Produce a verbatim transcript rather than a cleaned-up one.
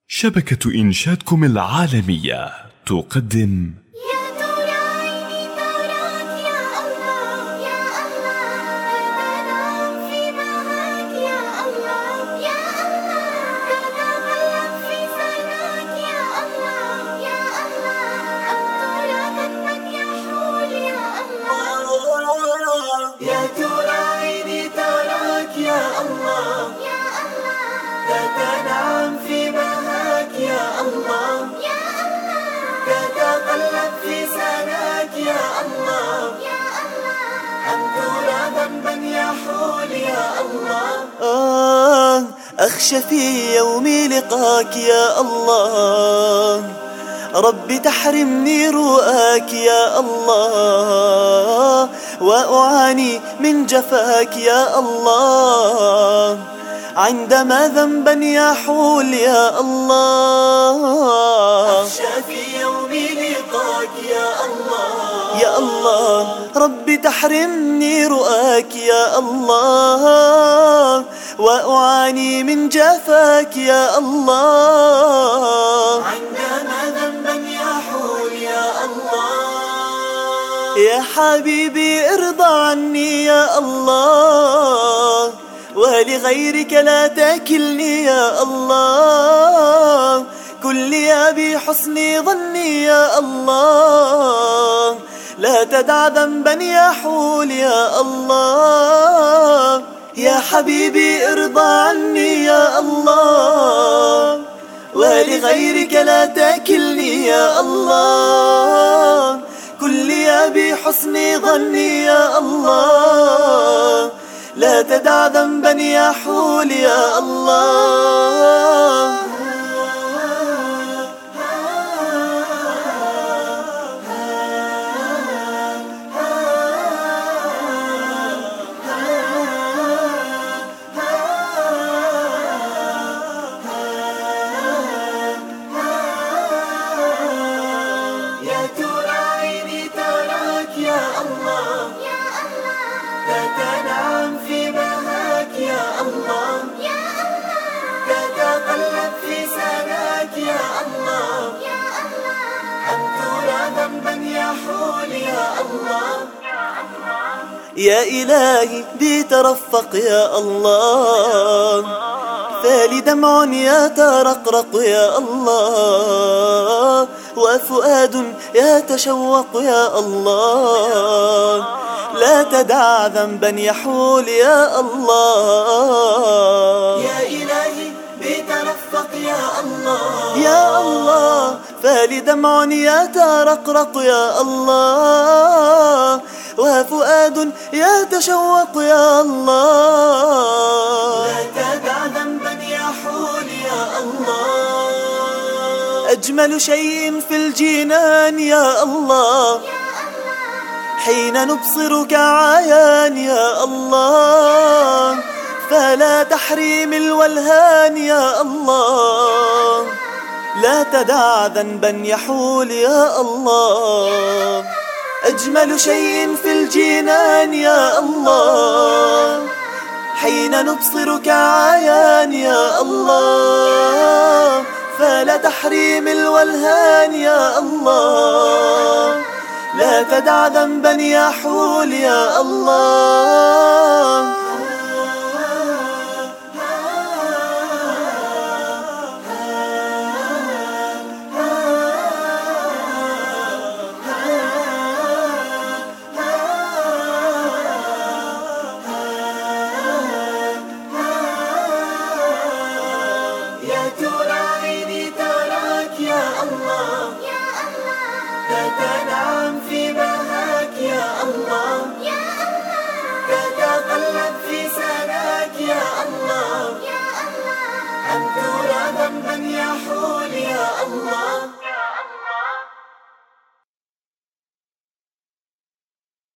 شبكة إنشادكم العالمية تقدم يا ترى عيني تراك يا الله، تتنعم في بهاك يا الله، تتقلب في سناك يا الله، أم ترى ذنبا يحول يا الله. آه أخشى في يومي لقاك يا الله، ربي تحرمني رؤاك يا الله، وأعاني من جفاك يا الله، عندما ذنبا يحول يا الله. أخشى في يومي لقاك يا الله، يا الله، ربي تحرمني رؤاك يا الله، وأعاني من جفاك يا الله، عندما ذنبا يحول يا الله. يا حبيبي ارضى عني يا الله، ولغيرك لا تكلني يا الله، كل يا بحسن ظني يا الله، لا تدع ذنبا يحول يا الله. يا حبيبي ارضى عني يا الله، ولغيرك لا تكلني يا الله، كل يا بحسن ظني يا الله، لا تدع ذنبا يحول يا الله. يا ترى عيني تراك يا الله، تتنعم في بهاك يا الله، تتقلب في سناك يا الله، أم ترى ذنبا يحول يا الله. يا إلهي بترفق يا الله، فلدمع يترقرق يا الله، وفؤاد يتشوق يا الله، لا تدع ذنبا يحول يا الله. يا إلهي بترفق يا الله، يا الله، فلدمع يترقرق يا الله، وفؤاد يتشوق يا الله، لا تدع ذنبا يحول يا الله. أجمل شيء في الجنان يا الله، حين نبصرك عيان يا الله، فلا تحريم الولهان يا الله، لا تدع ذنبا يحول يا الله. أجمل شيء في الجنان يا الله، حين نبصرك عيان يا الله، فلا تحريم الولهان يا الله، لا تدع ذنبا يحول يا الله. يا ترى عيني تراك يا الله، تتنعم في بهاك يا الله، تتقلب في سناك يا الله، أم ترى ذنبا يحول يا الله.